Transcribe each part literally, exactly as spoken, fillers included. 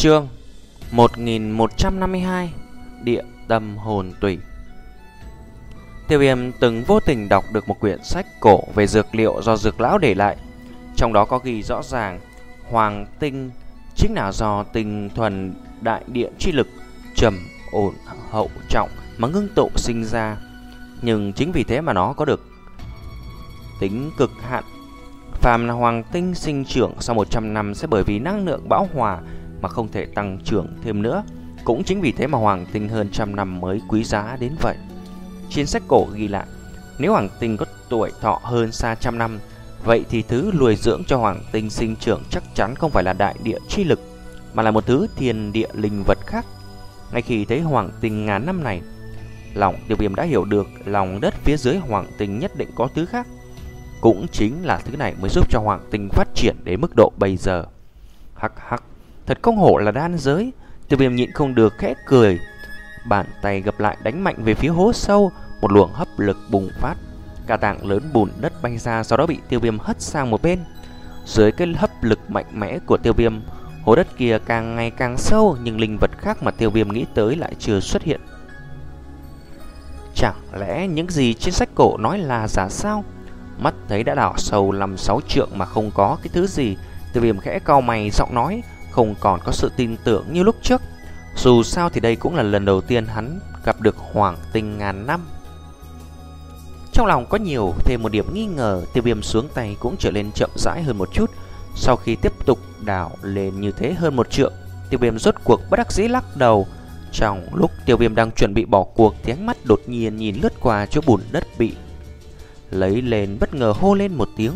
Chương một nghìn một trăm năm mươi hai Địa tâm hồn tủy. Tiêu Viêm từng vô tình đọc được một quyển sách cổ về dược liệu do dược lão để lại. Trong đó có ghi rõ ràng hoàng tinh chính là do tinh thuần đại địa chi lực trầm ổn hậu trọng mà ngưng tụ sinh ra. Nhưng chính vì thế mà nó có được tính cực hạn. Phàm là hoàng tinh sinh trưởng sau một trăm năm sẽ bởi vì năng lượng bão hòa mà không thể tăng trưởng thêm nữa. Cũng chính vì thế mà hoàng tinh hơn trăm năm mới quý giá đến vậy. Trên sách cổ ghi lại, nếu hoàng tinh có tuổi thọ hơn xa trăm năm, vậy thì thứ nuôi dưỡng cho hoàng tinh sinh trưởng chắc chắn không phải là đại địa chi lực, mà là một thứ thiên địa linh vật khác. Ngay khi thấy hoàng tinh ngàn năm này, lòng Tiêu Viêm đã hiểu được lòng đất phía dưới hoàng tinh nhất định có thứ khác. Cũng chính là thứ này mới giúp cho hoàng tinh phát triển đến mức độ bây giờ. Hắc hắc, thật không hổ là đan giới. Tiêu Viêm nhịn không được khẽ cười. Bàn tay gập lại đánh mạnh về phía hố sâu. Một luồng hấp lực bùng phát, cả tảng lớn bùn đất bay ra, sau đó bị Tiêu Viêm hất sang một bên. Dưới cái hấp lực mạnh mẽ của Tiêu Viêm, hố đất kia càng ngày càng sâu, nhưng linh vật khác mà Tiêu Viêm nghĩ tới lại chưa xuất hiện. Chẳng lẽ những gì trên sách cổ nói là giả sao? Mắt thấy đã đào sâu năm sáu trượng mà không có cái thứ gì, Tiêu Viêm khẽ cau mày, giọng nói không còn có sự tin tưởng như lúc trước. Dù sao thì đây cũng là lần đầu tiên hắn gặp được hoàng tinh ngàn năm. Trong lòng có nhiều thêm một điểm nghi ngờ, Tiêu Viêm xuống tay cũng trở lên chậm rãi hơn một chút. Sau khi tiếp tục đào lên như thế hơn một trượng, Tiêu Viêm rốt cuộc bất đắc dĩ lắc đầu. Trong lúc Tiêu Viêm đang chuẩn bị bỏ cuộc thì ánh mắt đột nhiên nhìn lướt qua chỗ bùn đất bị lấy lên, bất ngờ hô lên một tiếng.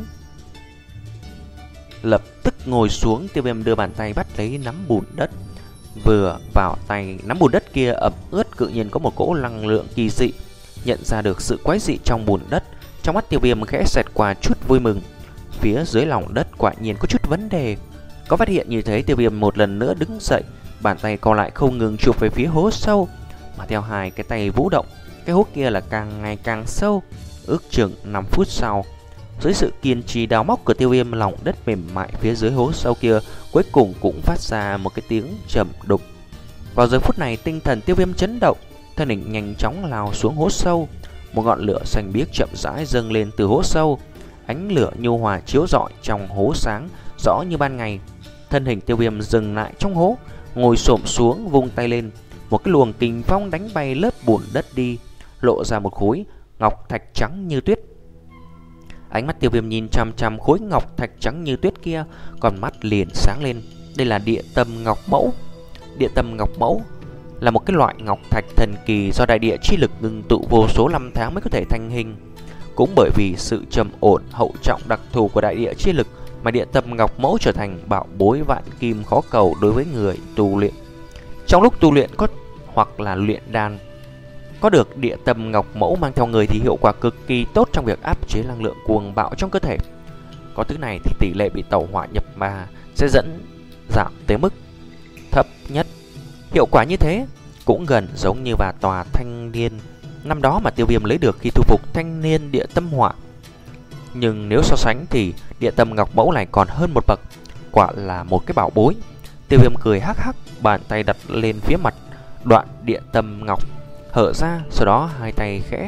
Lập tức ngồi xuống, Tiêu Viêm đưa bàn tay bắt lấy nắm bùn đất. Vừa vào tay nắm bùn đất kia ẩm ướt, tự nhiên có một cỗ năng lượng kỳ dị. Nhận ra được sự quái dị trong bùn đất, trong mắt Tiêu Viêm khẽ xẹt qua chút vui mừng. Phía dưới lòng đất quả nhiên có chút vấn đề. Có phát hiện như thế, Tiêu Viêm một lần nữa đứng dậy, bàn tay còn lại không ngừng chụp về phía hố sâu. Mà theo hai cái tay vũ động, cái hố kia là càng ngày càng sâu. Ước chừng năm phút sau, dưới sự kiên trì đào móc của Tiêu Viêm, lòng đất mềm mại phía dưới hố sâu kia cuối cùng cũng phát ra một cái tiếng trầm đục. Vào giờ phút này, tinh thần Tiêu Viêm chấn động, thân hình nhanh chóng lao xuống hố sâu. Một ngọn lửa xanh biếc chậm rãi dâng lên từ hố sâu. Ánh lửa nhu hòa chiếu rọi trong hố sáng rõ như ban ngày. Thân hình Tiêu Viêm dừng lại trong hố, ngồi xổm xuống vung tay lên. Một cái luồng kình phong đánh bay lớp bùn đất đi, lộ ra một khối ngọc thạch trắng như tuyết. Ánh mắt Tiêu Viêm nhìn chằm chằm khối ngọc thạch trắng như tuyết kia, còn mắt liền sáng lên. Đây là địa tâm ngọc mẫu. Địa tâm ngọc mẫu là một cái loại ngọc thạch thần kỳ do đại địa chi lực ngưng tụ vô số năm tháng mới có thể thành hình. Cũng bởi vì sự trầm ổn hậu trọng đặc thù của đại địa chi lực mà địa tâm ngọc mẫu trở thành bảo bối vạn kim khó cầu đối với người tu luyện. Trong lúc tu luyện có hoặc là luyện đan, có được địa tâm ngọc mẫu mang theo người thì hiệu quả cực kỳ tốt trong việc áp chế năng lượng cuồng bạo trong cơ thể. Có thứ này thì tỷ lệ bị tẩu hỏa nhập ma sẽ dẫn giảm tới mức thấp nhất. Hiệu quả như thế cũng gần giống như và tòa thanh niên năm đó mà Tiêu Viêm lấy được khi thu phục thanh niên địa tâm hỏa. Nhưng nếu so sánh thì địa tâm ngọc mẫu này còn hơn một bậc, quả là một cái bảo bối. Tiêu Viêm cười hắc hắc, bàn tay đặt lên phía mặt đoạn địa tâm ngọc hở ra, sau đó hai tay khẽ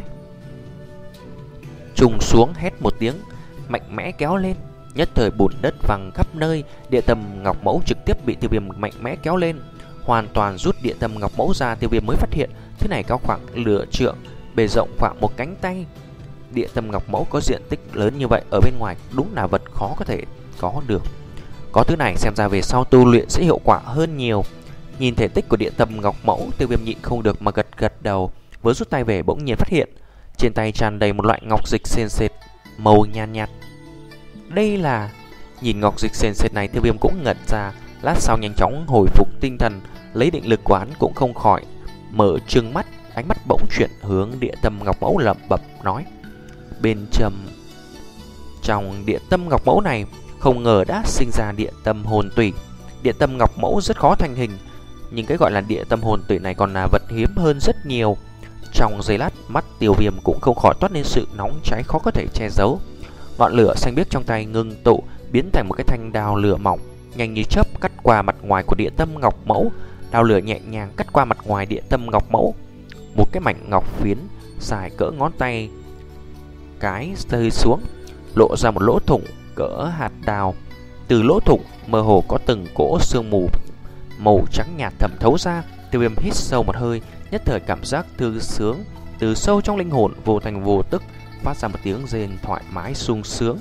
trùng xuống, hét một tiếng, mạnh mẽ kéo lên. Nhất thời bùn đất văng khắp nơi, địa tâm ngọc mẫu trực tiếp bị Tiêu Viêm mạnh mẽ kéo lên. Hoàn toàn rút địa tâm ngọc mẫu ra, Tiêu Viêm mới phát hiện thứ này cao khoảng nửa trượng, bề rộng khoảng một cánh tay. Địa tâm ngọc mẫu có diện tích lớn như vậy ở bên ngoài đúng là vật khó có thể có được. Có thứ này xem ra về sau tu luyện sẽ hiệu quả hơn nhiều. Nhìn thể tích của địa tâm ngọc mẫu, Tiêu Viêm nhịn không được mà gật gật đầu. Vừa rút tay về bỗng nhiên phát hiện trên tay tràn đầy một loại ngọc dịch sền sệt màu nhàn nhạt, nhạt. Đây là... Nhìn ngọc dịch sền sệt này, Tiêu Viêm cũng ngẩn ra. Lát sau nhanh chóng hồi phục tinh thần, lấy định lực của hắn cũng không khỏi mở trừng mắt. Ánh mắt bỗng chuyển hướng địa tâm ngọc mẫu, lẩm bẩm nói: bên trầm trong địa tâm ngọc mẫu này không ngờ đã sinh ra địa tâm hồn tủy. Địa tâm ngọc mẫu rất khó thành hình, nhưng cái gọi là địa tâm hồn tủy này còn là vật hiếm hơn rất nhiều. Trong giây lát, mắt Tiêu Viêm cũng không khỏi toát lên sự nóng cháy khó có thể che giấu. Ngọn lửa xanh biếc trong tay ngưng tụ, biến thành một cái thanh đao lửa mỏng, nhanh như chớp cắt qua mặt ngoài của địa tâm ngọc mẫu. Đao lửa nhẹ nhàng cắt qua mặt ngoài địa tâm ngọc mẫu. Một cái mảnh ngọc phiến dài cỡ ngón tay cái rơi xuống, lộ ra một lỗ thủng cỡ hạt đào. Từ lỗ thủng mơ hồ có từng cỗ sương mù màu trắng nhạt thẩm thấu ra. Tiêu Viêm hít sâu một hơi, nhất thời cảm giác thư sướng từ sâu trong linh hồn, vô thành vô tức phát ra một tiếng rên thoải mái sung sướng.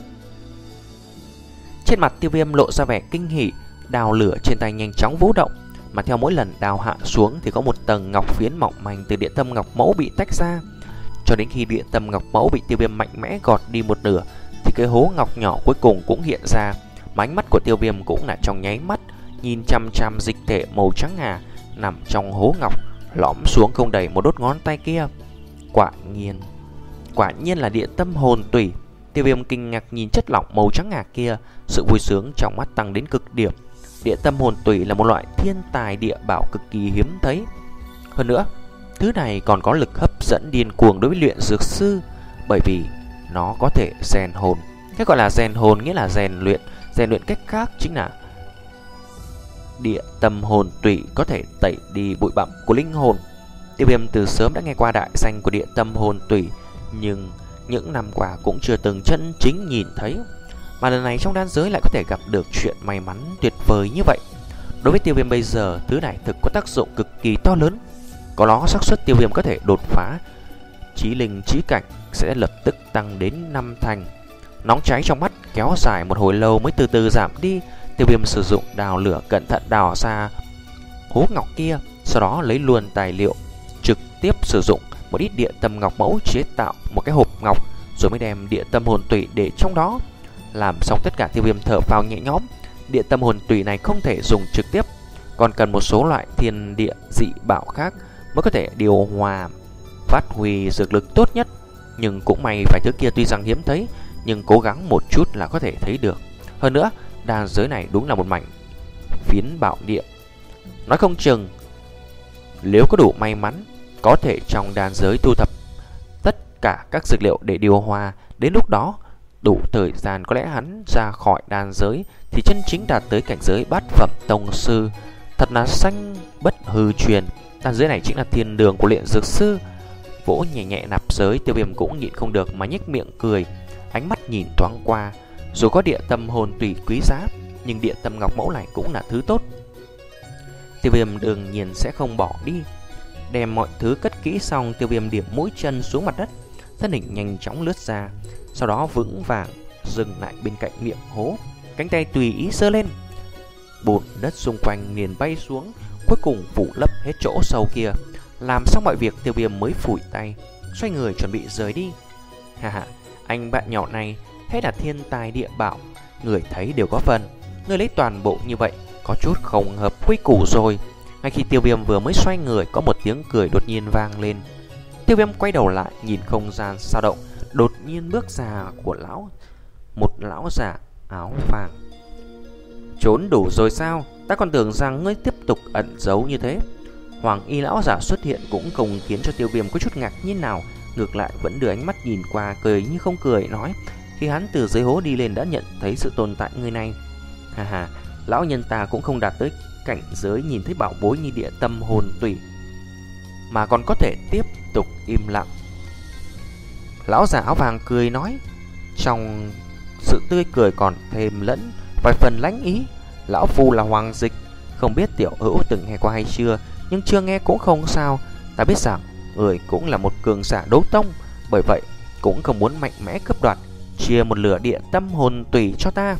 Trên mặt Tiêu Viêm lộ ra vẻ kinh hỉ, đao lửa trên tay nhanh chóng vũ động, mà theo mỗi lần đao hạ xuống thì có một tầng ngọc phiến mỏng manh từ địa tâm ngọc mẫu bị tách ra. Cho đến khi địa tâm ngọc mẫu bị Tiêu Viêm mạnh mẽ gọt đi một nửa thì cái hố ngọc nhỏ cuối cùng cũng hiện ra. Mà ánh mắt của Tiêu Viêm cũng là trong nháy mắt nhìn chăm chăm dịch thể màu trắng ngà nằm trong hố ngọc, lõm xuống không đầy một đốt ngón tay kia. Quả nhiên, quả nhiên là địa tâm hồn tủy. Tiêu Viêm kinh ngạc nhìn chất lỏng màu trắng ngà kia, sự vui sướng trong mắt tăng đến cực điểm. Địa tâm hồn tủy là một loại thiên tài địa bảo cực kỳ hiếm thấy. Hơn nữa, thứ này còn có lực hấp dẫn điên cuồng đối với luyện dược sư, bởi vì nó có thể rèn hồn. Cái gọi là rèn hồn nghĩa là rèn luyện. Rèn luyện cách khác chính là địa tâm hồn tủy có thể tẩy đi bụi bặm của linh hồn. Tiêu Viêm từ sớm đã nghe qua đại danh của địa tâm hồn tủy, nhưng những năm qua cũng chưa từng chân chính nhìn thấy. Mà lần này trong đan giới lại có thể gặp được chuyện may mắn tuyệt vời như vậy. Đối với Tiêu Viêm bây giờ, thứ này thực có tác dụng cực kỳ to lớn. Có nó, xác suất Tiêu Viêm có thể đột phá chí linh chí cảnh sẽ lập tức tăng đến năm thành. Nóng cháy trong mắt kéo dài một hồi lâu mới từ từ giảm đi. Tiêu Viêm sử dụng đào lửa cẩn thận đào ra hố ngọc kia, sau đó lấy luôn tài liệu, trực tiếp sử dụng một ít địa tâm ngọc mẫu chế tạo một cái hộp ngọc, rồi mới đem địa tâm hồn tủy để trong đó. Làm xong tất cả, Tiêu Viêm thở phào nhẹ nhõm. Địa tâm hồn tủy này không thể dùng trực tiếp, còn cần một số loại thiên địa dị bảo khác mới có thể điều hòa phát huy dược lực tốt nhất. Nhưng cũng may vài thứ kia tuy rằng hiếm thấy, nhưng cố gắng một chút là có thể thấy được. Hơn nữa, đan giới này đúng là một mảnh phiến bảo địa. Nói không chừng nếu có đủ may mắn, có thể trong đan giới thu thập tất cả các dược liệu để điều hòa. Đến lúc đó đủ thời gian, có lẽ hắn ra khỏi đan giới thì chân chính đạt tới cảnh giới bát phẩm tông sư. Thật là xanh bất hư truyền. Đan giới này chính là thiên đường của luyện dược sư. Vỗ nhẹ nhẹ nạp giới, Tiêu Viêm cũng nhịn không được mà nhếch miệng cười. Ánh mắt nhìn thoáng qua, dù có địa tâm hồn tùy quý giá, nhưng địa tâm ngọc mẫu này cũng là thứ tốt. Tiêu Viêm đương nhiên sẽ không bỏ đi. Đem mọi thứ cất kỹ xong, Tiêu Viêm điểm mũi chân xuống mặt đất, thân hình nhanh chóng lướt ra, sau đó vững vàng dừng lại bên cạnh miệng hố, cánh tay tùy ý giơ lên. Bùn đất xung quanh liền bay xuống, cuối cùng phủ lấp hết chỗ sâu kia. Làm xong mọi việc, Tiêu Viêm mới phủi tay, xoay người chuẩn bị rời đi. Ha ha, anh bạn nhỏ này thế là thiên tài địa bảo, người thấy đều có phần. Người lấy toàn bộ như vậy có chút không hợp quy củ rồi. Ngay khi Tiêu Viêm vừa mới xoay người, có một tiếng cười đột nhiên vang lên. Tiêu Viêm quay đầu lại, nhìn không gian dao động, đột nhiên bước ra của lão một lão già áo vàng. Trốn đủ rồi sao? Ta còn tưởng rằng ngươi tiếp tục ẩn giấu như thế. Hoàng y lão giả xuất hiện cũng không khiến cho Tiêu Viêm có chút ngạc nhiên nào, ngược lại vẫn đưa ánh mắt nhìn qua, cười như không cười, nói: khi hắn từ dưới hố đi lên đã nhận thấy sự tồn tại người này. Ha ha, lão nhân ta cũng không đạt tới cảnh giới nhìn thấy bảo bối như địa tâm hồn tủy mà còn có thể tiếp tục im lặng. Lão giả áo vàng cười nói, trong sự tươi cười còn thêm lẫn vài phần lãnh ý: lão phu là Hoàng Dịch, không biết tiểu hữu từng nghe qua hay chưa, nhưng chưa nghe cũng không sao. Ta biết rằng người cũng là một cường giả đấu tông, bởi vậy cũng không muốn mạnh mẽ cướp đoạt. Chia một lửa địa tâm hồn tùy cho ta,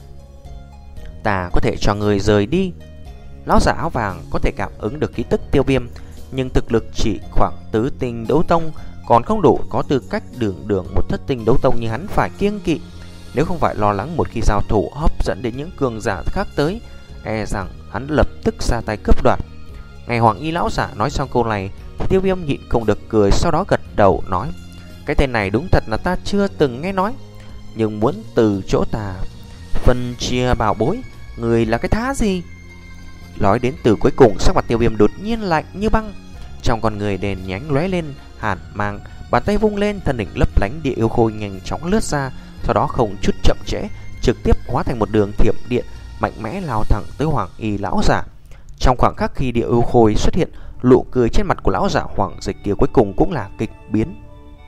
ta có thể cho người rời đi. Lão giả áo vàng có thể cảm ứng được khí tức Tiêu Viêm, nhưng thực lực chỉ khoảng tứ tinh đấu tông, còn không đủ có tư cách đường đường một thất tinh đấu tông như hắn phải kiêng kỵ. Nếu không phải lo lắng một khi giao thủ hấp dẫn đến những cường giả khác tới, e rằng hắn lập tức ra tay cướp đoạt. Ngày Hoàng y lão giả nói xong câu này thì Tiêu Viêm nhịn không được cười, sau đó gật đầu nói: cái tên này đúng thật là ta chưa từng nghe nói, nhưng muốn từ chỗ ta phân chia bảo bối, người là cái thá gì? Nói đến từ cuối cùng, sắc mặt Tiêu Viêm đột nhiên lạnh như băng, trong con người đèn nhánh lóe lên hàn mang, bàn tay vung lên, thân hình lấp lánh địa yêu khôi nhanh chóng lướt ra, sau đó không chút chậm trễ trực tiếp hóa thành một đường thiểm điện mạnh mẽ lao thẳng tới Hoàng Y lão giả. Trong khoảng khắc khi Địa Ưu Khôi xuất hiện, nụ cười trên mặt của lão giả Hoàng Dịch kia cuối cùng cũng là kịch biến.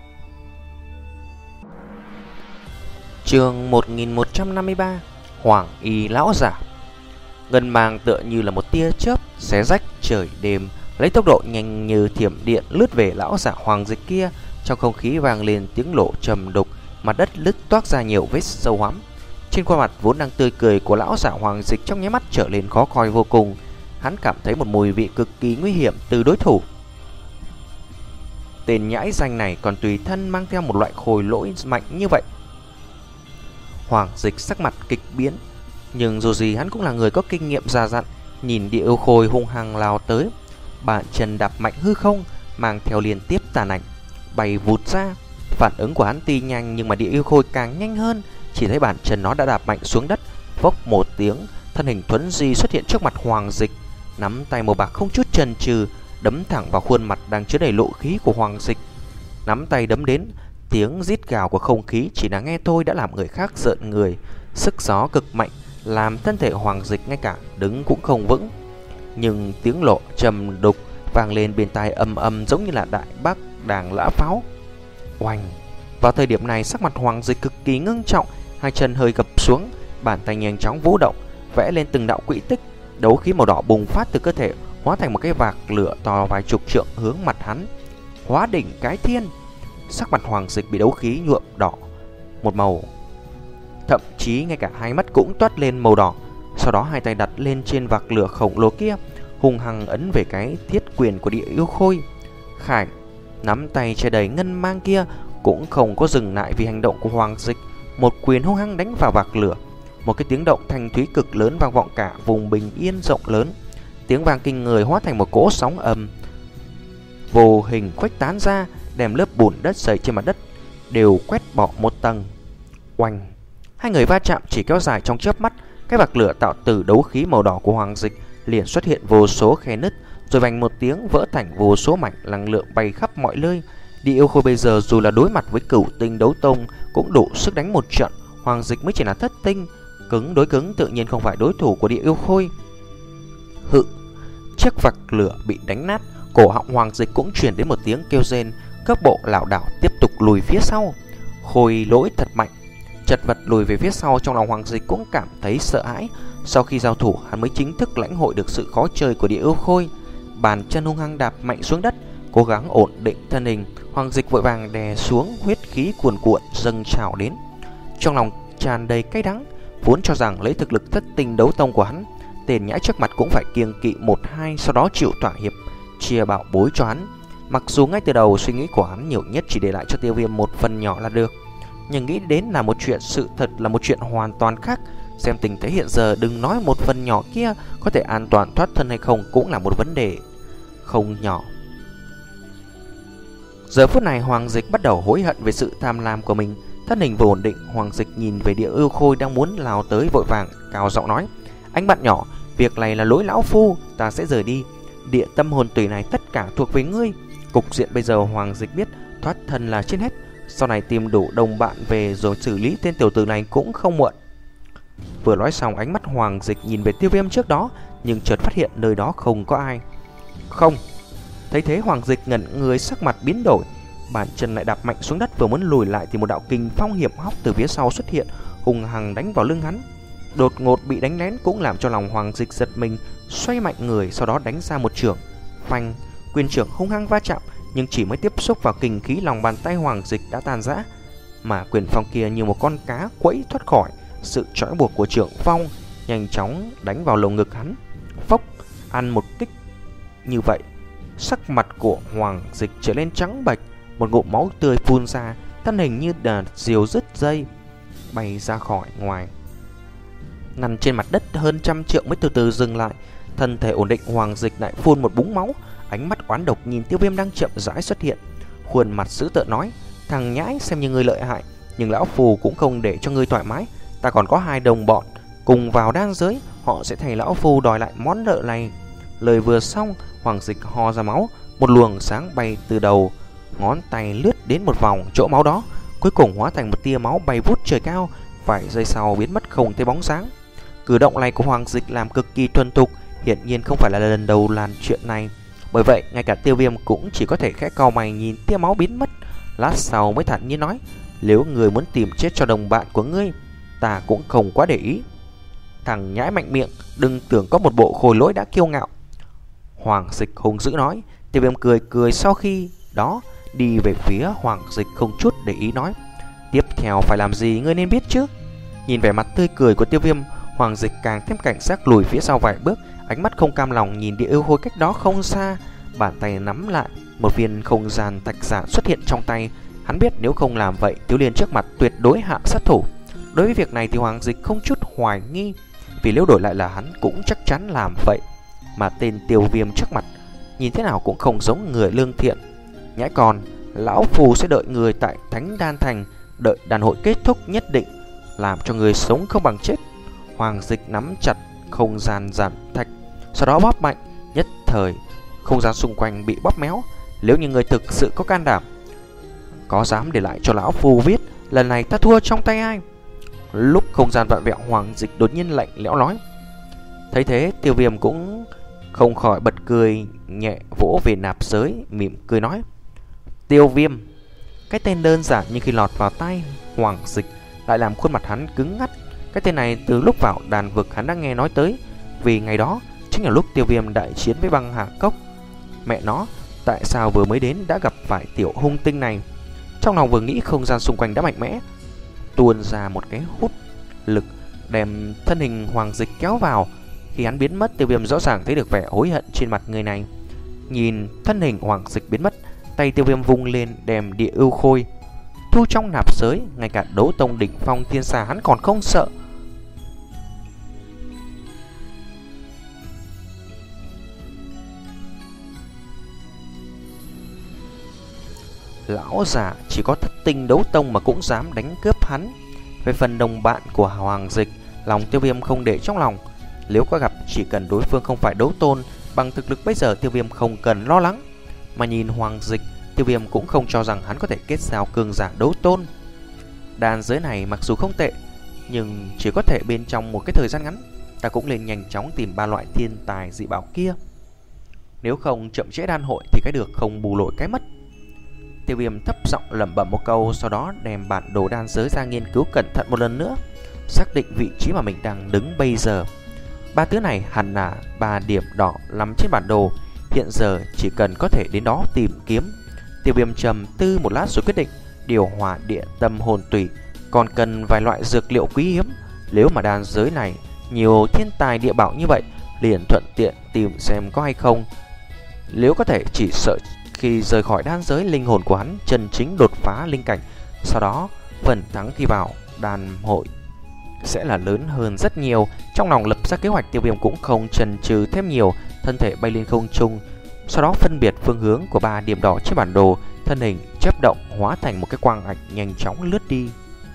Chương một nghìn một trăm năm mươi ba, Hoàng Y lão giả. Ngân mang tựa như là một tia chớp xé rách trời đêm, lấy tốc độ nhanh như thiểm điện lướt về lão giả Hoàng Dịch kia. Trong không khí vang lên tiếng lộ trầm đục, mặt đất lứt toác ra nhiều vết sâu hoắm. Trên khuôn mặt vốn đang tươi cười của lão giả Hoàng Dịch trong nháy mắt trở lên khó coi vô cùng. Hắn cảm thấy một mùi vị cực kỳ nguy hiểm từ đối thủ. Tên nhãi danh này còn tùy thân mang theo một loại khôi lỗi mạnh như vậy. Hoàng Dịch sắc mặt kịch biến, nhưng dù gì hắn cũng là người có kinh nghiệm già dặn. Nhìn Địa Ưu Khôi hung hăng lao tới, bàn chân đạp mạnh hư không, mang theo liên tiếp tàn ảnh bay vụt ra. Phản ứng của hắn tuy nhanh, nhưng mà Địa Ưu Khôi càng nhanh hơn. Chỉ thấy bàn chân nó đã đạp mạnh xuống đất, vốc một tiếng, thân hình thuấn di xuất hiện trước mặt Hoàng Dịch, nắm tay màu bạc không chút chần chừ đấm thẳng vào khuôn mặt đang chứa đầy lộ khí của Hoàng Dịch. Nắm tay đấm đến, tiếng rít gào của không khí chỉ là nghe thôi đã làm người khác rợn người. Sức gió cực mạnh làm thân thể Hoàng Dịch ngay cả đứng cũng không vững. Nhưng tiếng lộ trầm đục vang lên bên tai âm âm giống như là đại bác đàng lã pháo. Oanh! Vào thời điểm này sắc mặt Hoàng Dịch cực kỳ ngưng trọng, hai chân hơi gập xuống, bàn tay nhanh chóng vũ động, vẽ lên từng đạo quỹ tích. Đấu khí màu đỏ bùng phát từ cơ thể, hóa thành một cái vạc lửa to vài chục trượng hướng mặt hắn. Hóa đỉnh cái thiên. Sắc mặt Hoàng Dịch bị đấu khí nhuộm đỏ một màu, thậm chí ngay cả hai mắt cũng toát lên màu đỏ. Sau đó hai tay đặt lên trên vạc lửa khổng lồ kia, hung hăng ấn về cái thiết quyền của Địa Ưu Khôi. Khải nắm tay che đầy ngân mang kia cũng không có dừng lại vì hành động của Hoàng Dịch, một quyền hung hăng đánh vào vạc lửa. Một cái tiếng động thanh thúy cực lớn vang vọng cả vùng bình yên rộng lớn. Tiếng vang kinh người hóa thành một cỗ sóng ầm vô hình khuếch tán ra, đem lớp bùn đất dày trên mặt đất đều quét bỏ một tầng. Oanh! Hai người va chạm chỉ kéo dài trong chớp mắt. Cái vạc lửa tạo từ đấu khí màu đỏ của Hoàng Dịch liền xuất hiện vô số khe nứt, rồi vành một tiếng vỡ thành vô số mảnh năng lượng bay khắp mọi nơi. Địa Ưu Khôi bây giờ dù là đối mặt với cửu tinh đấu tông cũng đủ sức đánh một trận. Hoàng Dịch mới chỉ là thất tinh, cứng đối cứng tự nhiên không phải đối thủ của Địa Ưu Khôi. Hự! Chiếc vạc lửa bị đánh nát, cổ họng Hoàng Dịch cũng truyền đến một tiếng kêu rên, cước bộ lảo đảo tiếp tục lùi phía sau. Khôi lỗi thật mạnh. Chật vật lùi về phía sau, trong lòng Hoàng Dịch cũng cảm thấy sợ hãi. Sau khi giao thủ, hắn mới chính thức lãnh hội được sự khó chơi của Địa Ưu Khôi. Bàn chân hung hăng đạp mạnh xuống đất, cố gắng ổn định thân hình. Hoàng Dịch vội vàng đè xuống, huyết khí cuồn cuộn dâng trào đến. Trong lòng tràn đầy cay đắng, vốn cho rằng lấy thực lực thất tinh đấu tông của hắn, tên nhãi trước mặt cũng phải kiêng kỵ một hai, sau đó chịu thỏa hiệp, chia bảo bối cho hắn. Mặc dù ngay từ đầu suy nghĩ của hắn nhiều nhất chỉ để lại cho Tiêu Viêm một phần nhỏ là được, nhưng nghĩ đến là một chuyện sự thật là một chuyện hoàn toàn khác. Xem tình thế hiện giờ, đừng nói một phần nhỏ kia có thể an toàn thoát thân hay không cũng là một vấn đề không nhỏ. Giờ phút này Hoàng Dịch bắt đầu hối hận về sự tham lam của mình. Thân hình vừa ổn định, Hoàng Dịch nhìn về Địa Ưu Khôi đang muốn lao tới, vội vàng cao giọng nói: "Anh bạn nhỏ, việc này là lỗi lão phu, ta sẽ rời đi. Địa tâm hồn tùy này tất cả thuộc về ngươi." Cục diện bây giờ Hoàng Dịch biết thoát thân là trên hết, sau này tìm đủ đồng bạn về rồi xử lý tên tiểu tử này cũng không muộn. Vừa nói xong, ánh mắt Hoàng Dịch nhìn về Tiêu Viêm trước đó, nhưng chợt phát hiện nơi đó không có ai. Không. Thấy thế Hoàng Dịch ngẩn người, sắc mặt biến đổi, bàn chân lại đạp mạnh xuống đất, vừa muốn lùi lại thì một đạo kình phong hiểm hóc từ phía sau xuất hiện, hung hăng đánh vào lưng hắn. Đột ngột bị đánh lén cũng làm cho lòng Hoàng Dịch giật mình, xoay mạnh người, sau đó đánh ra một chưởng. Phanh! Quyền trưởng hung hăng va chạm, nhưng chỉ mới tiếp xúc vào kình khí, lòng bàn tay Hoàng Dịch đã tan rã, mà quyền phong kia như một con cá quẫy thoát khỏi sự trói buộc của trưởng phong, nhanh chóng đánh vào lồng ngực hắn. Phốc! Ăn một kích như vậy, sắc mặt của Hoàng Dịch trở lên trắng bệch, một ngụm máu tươi phun ra, thân hình như đàn diều dứt dây bay ra khỏi ngoài, nằm trên mặt đất hơn trăm trượng mới từ từ dừng lại. Thân thể ổn định, Hoàng Dịch lại phun một búng máu, ánh mắt oán độc nhìn Tiêu Viêm đang chậm rãi xuất hiện, khuôn mặt dữ tợn nói: "Thằng nhãi, xem như ngươi lợi hại, nhưng lão phù cũng không để cho ngươi thoải mái. Ta còn có hai đồng bọn cùng vào đan giới, họ sẽ thay lão phù đòi lại món nợ này." Lời vừa xong, Hoàng Dịch ho ra máu, một luồng sáng bay từ đầu ngón tay lướt đến một vòng chỗ máu đó, cuối cùng hóa thành một tia máu bay vút trời cao, vài giây sau biến mất không thấy bóng dáng. Cử động này của Hoàng Dịch làm cực kỳ thuần thục, hiển nhiên không phải là lần đầu làm chuyện này. Bởi vậy ngay cả Tiêu Viêm cũng chỉ có thể khẽ cau mày nhìn tia máu biến mất. Lát sau mới thản nhiên nói: nếu người muốn tìm chết cho đồng bạn của ngươi, ta cũng không quá để ý. Thằng nhãi mạnh miệng, đừng tưởng có một bộ khôi lỗi đã kiêu ngạo. Hoàng Dịch hung dữ nói. Tiêu Viêm cười cười, sau khi đó đi về phía Hoàng Dịch không chút để ý nói: tiếp theo phải làm gì ngươi nên biết chứ. Nhìn vẻ mặt tươi cười của Tiêu Viêm, Hoàng Dịch càng thêm cảnh giác lùi phía sau vài bước, ánh mắt không cam lòng nhìn địa yêu khôi cách đó không xa. Bàn tay nắm lại, một viên không gian thạch giả xuất hiện trong tay. Hắn biết nếu không làm vậy, Tiêu Liên trước mặt tuyệt đối hạ sát thủ. Đối với việc này thì Hoàng Dịch không chút hoài nghi, vì nếu đổi lại là hắn cũng chắc chắn làm vậy. Mà tên Tiêu Viêm trước mặt nhìn thế nào cũng không giống người lương thiện. Nhãi con, lão phù sẽ đợi người tại Thánh Đan Thành, đợi đàn hội kết thúc nhất định làm cho người sống không bằng chết. Hoàng Dịch nắm chặt không gian giản thạch, sau đó bóp mạnh, nhất thời không gian xung quanh bị bóp méo. Nếu như người thực sự có can đảm, có dám để lại cho lão phù biết lần này ta thua trong tay ai? Lúc không gian vặn vẹo, Hoàng Dịch đột nhiên lạnh lẽo nói. Thấy thế, Tiêu Viêm cũng không khỏi bật cười nhẹ, vỗ về nạp giới, mỉm cười nói: Tiêu Viêm. Cái tên đơn giản nhưng khi lọt vào tai Hoàng Dịch lại làm khuôn mặt hắn cứng ngắt. Cái tên này từ lúc vào đàn vực hắn đã nghe nói tới, vì ngày đó chính là lúc Tiêu Viêm đại chiến với băng hà cốc. Mẹ nó, tại sao vừa mới đến đã gặp phải tiểu hung tinh này? Trong lòng vừa nghĩ, không gian xung quanh đã mạnh mẽ tuôn ra một cái hút lực đem thân hình Hoàng Dịch kéo vào. Khi hắn biến mất, Tiêu Viêm rõ ràng thấy được vẻ hối hận trên mặt người này. Nhìn thân hình Hoàng Dịch biến mất, tay Tiêu Viêm vung lên đem địa ưu khôi thu trong nạp giới. Ngay cả đấu tông đỉnh phong thiên xa hắn còn không sợ. Lão già chỉ có thất tinh đấu tông mà cũng dám đánh cướp hắn. Về phần đồng bạn của Hoàng Dịch, lòng Tiêu Viêm không để trong lòng. Nếu có gặp, chỉ cần đối phương không phải đấu tôn, bằng thực lực bây giờ Tiêu Viêm không cần lo lắng. Mà nhìn Hoàng Dịch, Tiêu Viêm cũng không cho rằng hắn có thể kết giao cường giả đấu tôn. Đàn giới này mặc dù không tệ, nhưng chỉ có thể bên trong một cái thời gian ngắn. Ta cũng nên nhanh chóng tìm ba loại thiên tài dị bảo kia, nếu không chậm trễ đan hội thì cái được không bù lội cái mất. Tiêu Viêm thấp giọng lẩm bẩm một câu, sau đó đem bản đồ đan giới ra nghiên cứu cẩn thận một lần nữa, xác định vị trí mà mình đang đứng bây giờ. Ba thứ này hẳn là ba điểm đỏ nằm trên bản đồ, hiện giờ chỉ cần có thể đến đó tìm kiếm. Tiêu Viêm trầm tư một lát rồi quyết định điều hòa địa tâm hồn tủy, còn cần vài loại dược liệu quý hiếm. Nếu mà đan giới này nhiều thiên tài địa bảo như vậy, liền thuận tiện tìm xem có hay không. Nếu có thể, chỉ sợ khi rời khỏi đan giới, linh hồn của hắn chân chính đột phá linh cảnh, sau đó phần thắng khi vào đan hội sẽ là lớn hơn rất nhiều. Trong lòng lập ra kế hoạch, Tiêu Viêm cũng không chần chừ thêm nhiều, thân thể bay lên không trung, sau đó phân biệt phương hướng của ba điểm đỏ trên bản đồ, thân hình chớp động hóa thành một cái quang ảnh nhanh chóng lướt đi.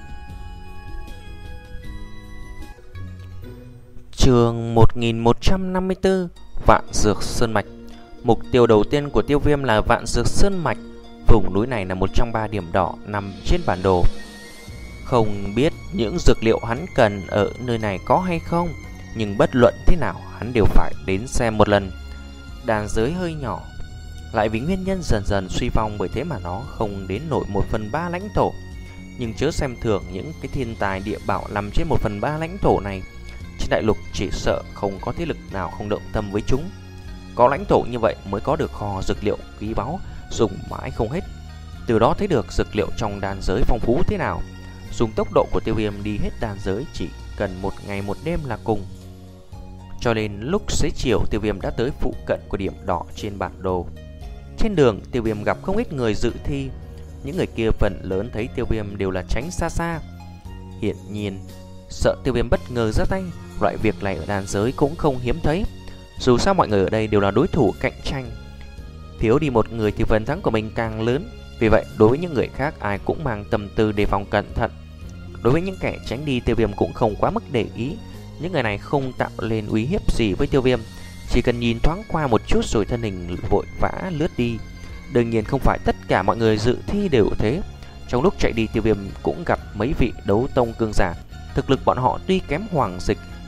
Chương một nghìn một trăm năm mươi tư, Vạn Dược Sơn Mạch. Mục tiêu đầu tiên của Tiêu Viêm là Vạn Dược Sơn Mạch. Vùng núi này là một trong ba điểm đỏ nằm trên bản đồ. Không biết những dược liệu hắn cần ở nơi này có hay không, nhưng bất luận thế nào hắn đều phải đến xem một lần. Đàn giới hơi nhỏ, lại vì nguyên nhân dần dần suy vong, bởi thế mà nó không đến nổi một phần ba lãnh thổ. Nhưng chớ xem thường những cái thiên tài địa bảo nằm trên một phần ba lãnh thổ này. Trên đại lục chỉ sợ không có thế lực nào không động tâm với chúng. Có lãnh thổ như vậy mới có được kho dược liệu quý báu dùng mãi không hết. Từ đó thấy được dược liệu trong đàn giới phong phú thế nào. Dùng tốc độ của Tiêu Viêm đi hết đàn giới chỉ cần một ngày một đêm là cùng. Cho nên lúc xế chiều, Tiêu Viêm đã tới phụ cận của điểm đỏ trên bản đồ. Trên đường, Tiêu Viêm gặp không ít người dự thi. Những người kia phần lớn thấy Tiêu Viêm đều là tránh xa xa, hiển nhiên sợ Tiêu Viêm bất ngờ ra tay. Loại việc này ở đàn giới cũng không hiếm thấy. Dù sao mọi người ở đây đều là đối thủ cạnh tranh, thiếu đi một người thì phần thắng của mình càng lớn. Vì vậy đối với những người khác, ai cũng mang tâm tư đề phòng cẩn thận. Đối với những kẻ tránh đi, Tiêu Viêm cũng không quá mức để ý. Những người này không tạo lên uy hiếp gì với Tiêu Viêm, chỉ cần nhìn thoáng qua một chút rồi thân hình vội vã lướt đi. Đương nhiên không phải tất cả mọi người dự thi đều thế. Trong lúc chạy đi, Tiêu Viêm cũng gặp mấy vị đấu tông cường giả. Thực lực bọn họ tuy kém Hoàng Dịch,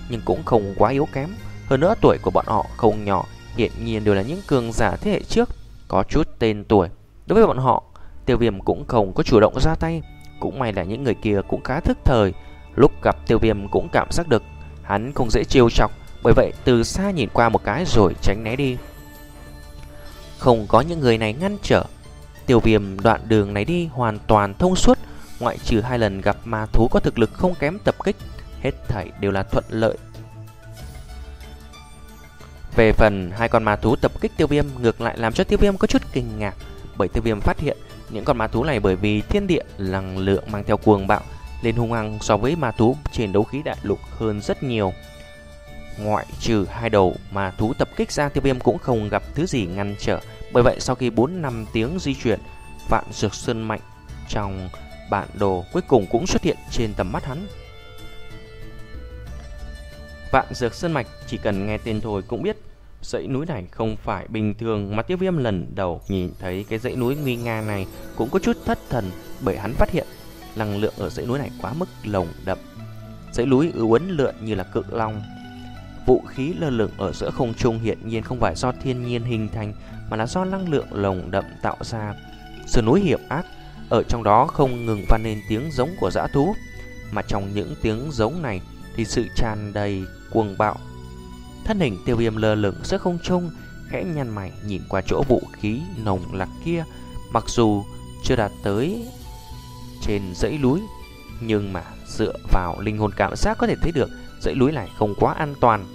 nhưng cũng không quá yếu kém. Hơn nữa tuổi của bọn họ không nhỏ, hiển nhiên đều là những cường giả thế hệ trước, có chút tên tuổi. Đối với bọn họ, Tiêu Viêm cũng không có chủ động ra tay. Cũng may là những người kia cũng khá thức thời. Lúc gặp Tiêu Viêm cũng cảm giác được hắn không dễ trêu chọc, bởi vậy từ xa nhìn qua một cái rồi tránh né đi. Không có những người này ngăn trở, Tiêu Viêm đoạn đường này đi hoàn toàn thông suốt, ngoại trừ hai lần gặp ma thú có thực lực không kém tập kích, hết thảy đều là thuận lợi. Về phần hai con ma thú tập kích Tiêu Viêm ngược lại làm cho Tiêu Viêm có chút kinh ngạc, bởi Tiêu Viêm phát hiện những con ma thú này bởi vì thiên địa năng lượng mang theo cuồng bạo nên hung hăng so với ma thú trên đấu khí đại lục hơn rất nhiều. Ngoại trừ hai đầu ma thú tập kích ra, Tiêu Viêm cũng không gặp thứ gì ngăn trở. Bởi vậy sau khi bốn năm tiếng di chuyển, Vạn Dược Sơn Mạch trong bản đồ cuối cùng cũng xuất hiện trên tầm mắt hắn. Vạn Dược Sơn Mạch chỉ cần nghe tên thôi cũng biết dãy núi này không phải bình thường, mà Tiêu Viêm lần đầu nhìn thấy cái dãy núi nguy nga này cũng có chút thất thần, bởi hắn phát hiện năng lượng ở dãy núi này quá mức lồng đậm. Dãy núi uốn lượn như là cự long, vũ khí lơ lửng ở giữa không trung hiển nhiên không phải do thiên nhiên hình thành, mà là do năng lượng lồng đậm tạo ra. Sườn núi hiểm ác, ở trong đó không ngừng vang lên tiếng giống của dã thú, mà trong những tiếng giống này thì sự tràn đầy cuồng bạo. Thân hình Tiêu Viêm lơ lửng giữa không trung, khẽ nhăn mày nhìn qua chỗ vũ khí nồng nặc kia. Mặc dù chưa đạt tới trên dãy núi, nhưng mà dựa vào linh hồn cảm giác có thể thấy được dãy núi này không quá an toàn.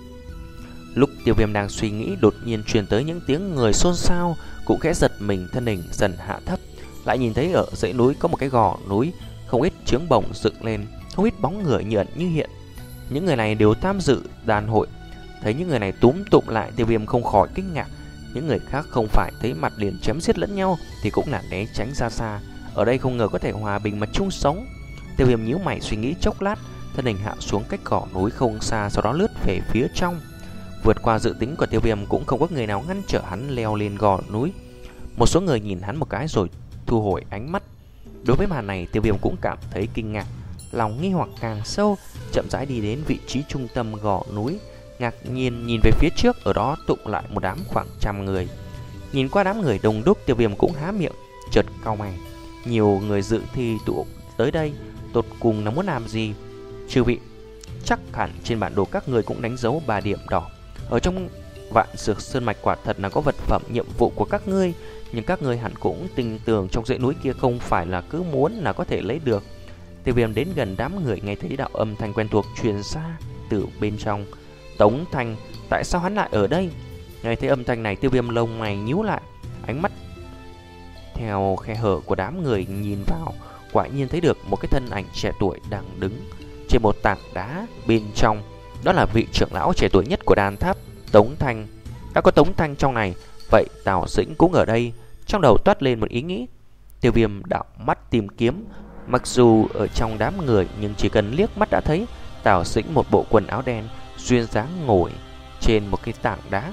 Lúc Tiêu Viêm đang suy nghĩ, đột nhiên truyền tới những tiếng người xôn xao, cũng khẽ giật mình, thân hình dần hạ thấp, lại nhìn thấy ở dãy núi có một cái gò núi, không ít trướng bồng dựng lên, không ít bóng người như ẩn như hiện. Những người này đều tham dự đàn hội. Thấy những người này túm tụm lại, Tiêu Viêm không khỏi kinh ngạc. Những người khác không phải thấy mặt liền chém giết lẫn nhau thì cũng là né tránh ra xa. Ở đây không ngờ có thể hòa bình mà chung sống. Tiêu Viêm nhíu mày suy nghĩ chốc lát, thân hình hạ xuống cách gò núi không xa, sau đó lướt về phía trong. Vượt qua dự tính của Tiêu Viêm, cũng không có người nào ngăn trở hắn leo lên gò núi. Một số người nhìn hắn một cái rồi thu hồi ánh mắt. Đối với màn này, Tiêu Viêm cũng cảm thấy kinh ngạc, lòng nghi hoặc càng sâu, chậm rãi đi đến vị trí trung tâm gò núi, ngạc nhiên nhìn về phía trước, ở đó tụ lại một đám khoảng trăm người. Nhìn qua đám người đông đúc, Tiêu Viêm cũng há miệng, chợt cau mày. Nhiều người dự thi tụ tới đây, tột cùng là muốn làm gì? Chư vị, chắc hẳn trên bản đồ các người cũng đánh dấu ba điểm đỏ. Ở trong Vạn Dược Sơn Mạch quả thật là có vật phẩm nhiệm vụ của các ngươi, nhưng các ngươi hẳn cũng tin tưởng trong dãy núi kia không phải là cứ muốn là có thể lấy được. Tiêu Viêm đến gần đám người, nghe thấy đạo âm thanh quen thuộc truyền ra từ bên trong. Tống Thanh, tại sao hắn lại ở đây? Nghe thấy âm thanh này, Tiêu Viêm lông mày nhíu lại, ánh mắt theo khe hở của đám người nhìn vào, quả nhiên thấy được một cái thân ảnh trẻ tuổi đang đứng trên một tảng đá bên trong. Đó là vị trưởng lão trẻ tuổi nhất của đàn tháp, Tống Thanh. Đã có Tống Thanh trong này, vậy Tào Dĩnh cũng ở đây. Trong đầu toát lên một ý nghĩ. Tiêu Viêm đảo mắt tìm kiếm, mặc dù ở trong đám người nhưng chỉ cần liếc mắt đã thấy Tào Dĩnh một bộ quần áo đen, duyên dáng ngồi trên một cái tảng đá,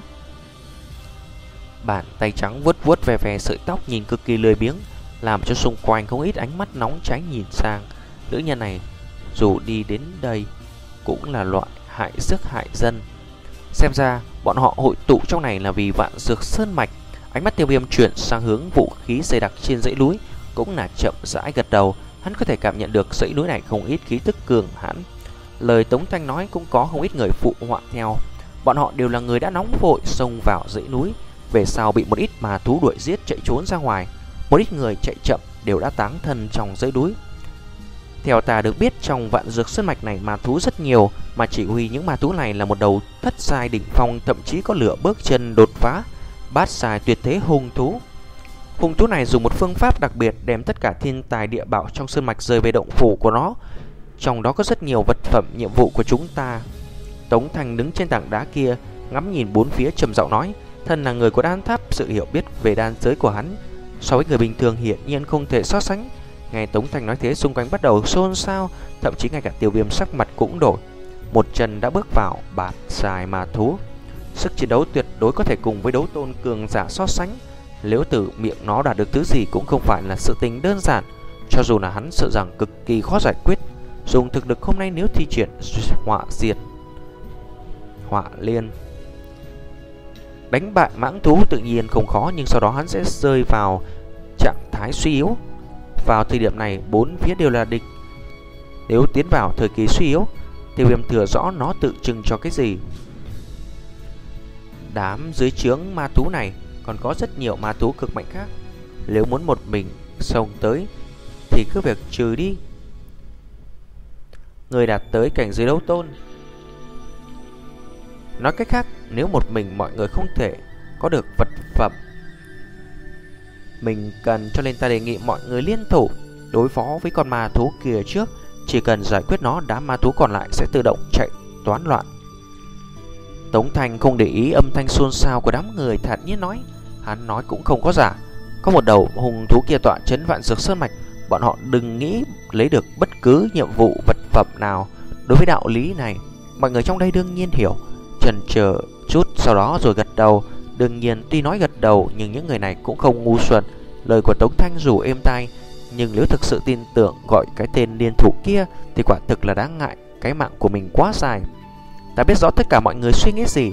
bàn tay trắng vuốt vuốt ve ve sợi tóc, nhìn cực kỳ lười biếng, làm cho xung quanh không ít ánh mắt nóng cháy nhìn sang. Nữ nhân này dù đi đến đây cũng là loại hại sức hại dân. Xem ra bọn họ hội tụ trong này là vì Vạn Dược Sơn Mạch. Ánh mắt Tiêu Viêm chuyển sang hướng vũ khí dày đặc trên dãy núi, cũng là chậm rãi gật đầu. Hắn có thể cảm nhận được dãy núi này không ít khí tức cường hãn. Lời Tống Thanh nói cũng có không ít người phụ họa theo. Bọn họ đều là người đã nóng vội xông vào dãy núi, về sau bị một ít ma thú đuổi giết chạy trốn ra ngoài. Một ít người chạy chậm đều đã táng thân trong dãy núi. Theo ta được biết, trong Vạn Dược Sơn Mạch này ma thú rất nhiều, mà chỉ huy những ma thú này là một đầu thất giai đỉnh phong, thậm chí có lửa bước chân đột phá bát giai tuyệt thế hung thú. Hung thú này dùng một phương pháp đặc biệt đem tất cả thiên tài địa bảo trong sơn mạch rời về động phủ của nó. Trong đó có rất nhiều vật phẩm nhiệm vụ của chúng ta. Tống Thanh đứng trên tảng đá kia, ngắm nhìn bốn phía, trầm giọng nói. Thân là người của đan tháp, sự hiểu biết về đan giới của hắn so với người bình thường hiển nhiên không thể so sánh. Nghe Tống Thanh nói thế, xung quanh bắt đầu xôn xao, thậm chí ngay cả Tiêu Viêm sắc mặt cũng đổi. Một chân đã bước vào bát giai ma thú, sức chiến đấu tuyệt đối có thể cùng với đấu tôn cường giả so sánh. Nếu từ miệng nó đạt được thứ gì cũng không phải là sự tình đơn giản, cho dù là hắn sợ rằng cực kỳ khó giải quyết. Dùng thực lực hôm nay nếu thi triển họa diệt Họa Liên. Đánh bại mãng thú tự nhiên không khó, nhưng sau đó hắn sẽ rơi vào trạng thái suy yếu. Vào thời điểm này, bốn phía đều là địch. Nếu tiến vào thời kỳ suy yếu, Tiêu Viêm thừa rõ nó tự trưng cho cái gì. Đám dưới trướng ma thú này còn có rất nhiều ma thú cực mạnh khác. Nếu muốn một mình xông tới thì cứ việc trừ đi. Người đạt tới cảnh giới đấu tôn. Nói cách khác, nếu một mình mọi người không thể có được vật phẩm mình cần, cho nên ta đề nghị mọi người liên thủ đối phó với con ma thú kia trước. Chỉ cần giải quyết nó, đám ma thú còn lại sẽ tự động chạy toán loạn. Tống Thanh không để ý âm thanh xôn xao của đám người, thản nhiên nói. Hắn nói cũng không có giả. Có một đầu hung thú kia tọa trấn Vạn Dược Sơn Mạch, bọn họ đừng nghĩ lấy được bất cứ nhiệm vụ vật phẩm nào. Đối với đạo lý này, mọi người trong đây đương nhiên hiểu. Chần chờ chút sau đó rồi gật đầu. Đương nhiên tuy nói gật đầu, nhưng những người này cũng không ngu xuẩn. Lời của Tống Thanh dù êm tai, nhưng nếu thực sự tin tưởng gọi cái tên liên thủ kia thì quả thực là đáng ngại. Cái mạng của mình quá dài. Ta biết rõ tất cả mọi người suy nghĩ gì.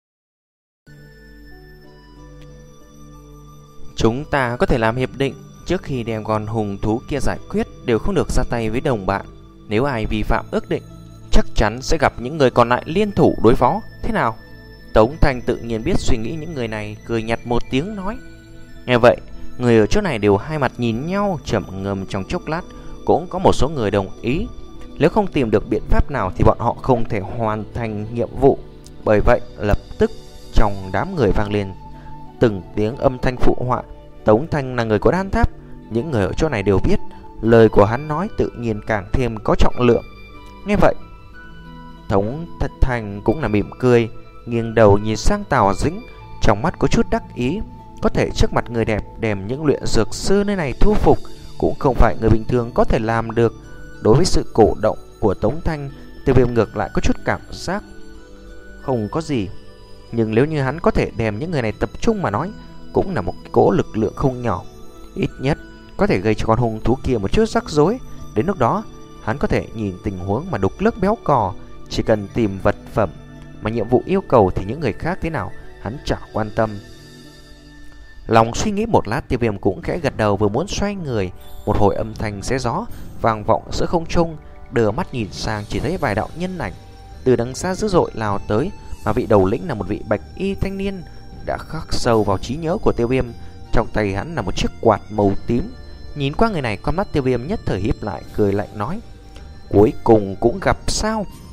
Chúng ta có thể làm hiệp định, trước khi đem con hùng thú kia giải quyết đều không được ra tay với đồng bạn. Nếu ai vi phạm ước định, chắc chắn sẽ gặp những người còn lại liên thủ đối phó. Thế nào? Tống Thanh tự nhiên biết suy nghĩ những người này, cười nhạt một tiếng nói. Nghe vậy, người ở chỗ này đều hai mặt nhìn nhau, trầm ngâm trong chốc lát. Cũng có một số người đồng ý, nếu không tìm được biện pháp nào thì bọn họ không thể hoàn thành nhiệm vụ. Bởi vậy lập tức trong đám người vang lên từng tiếng âm thanh phụ họa. Tống Thanh là người có đan tháp, những người ở chỗ này đều biết. Lời của hắn nói tự nhiên càng thêm có trọng lượng. Nghe vậy, Tống Thanh cũng là mỉm cười, nghiêng đầu nhìn sang Tào Dĩnh, trong mắt có chút đắc ý. Có thể trước mặt người đẹp đem những luyện dược sư nơi này thu phục cũng không phải người bình thường có thể làm được. Đối với sự cổ động của Tống Thanh, Tiêu Viêm ngược lại có chút cảm giác không có gì. Nhưng nếu như hắn có thể đem những người này tập trung mà nói, cũng là một cỗ lực lượng không nhỏ. Ít nhất có thể gây cho con hung thú kia một chút rắc rối. Đến lúc đó hắn có thể nhìn tình huống mà đục nước béo cò. Chỉ cần tìm vật phẩm mà nhiệm vụ yêu cầu thì những người khác thế nào hắn chả quan tâm. Lòng suy nghĩ một lát, Tiêu Viêm cũng khẽ gật đầu, vừa muốn xoay người, một hồi âm thanh xé gió vang vọng giữa không trung. Đưa mắt nhìn sang chỉ thấy vài đạo nhân ảnh từ đằng xa dữ dội lao tới, mà vị đầu lĩnh là một vị bạch y thanh niên đã khắc sâu vào trí nhớ của Tiêu Viêm. Trong tay hắn là một chiếc quạt màu tím. Nhìn qua người này, con mắt Tiêu Viêm nhất thời híp lại, cười lạnh nói: cuối cùng cũng gặp sao?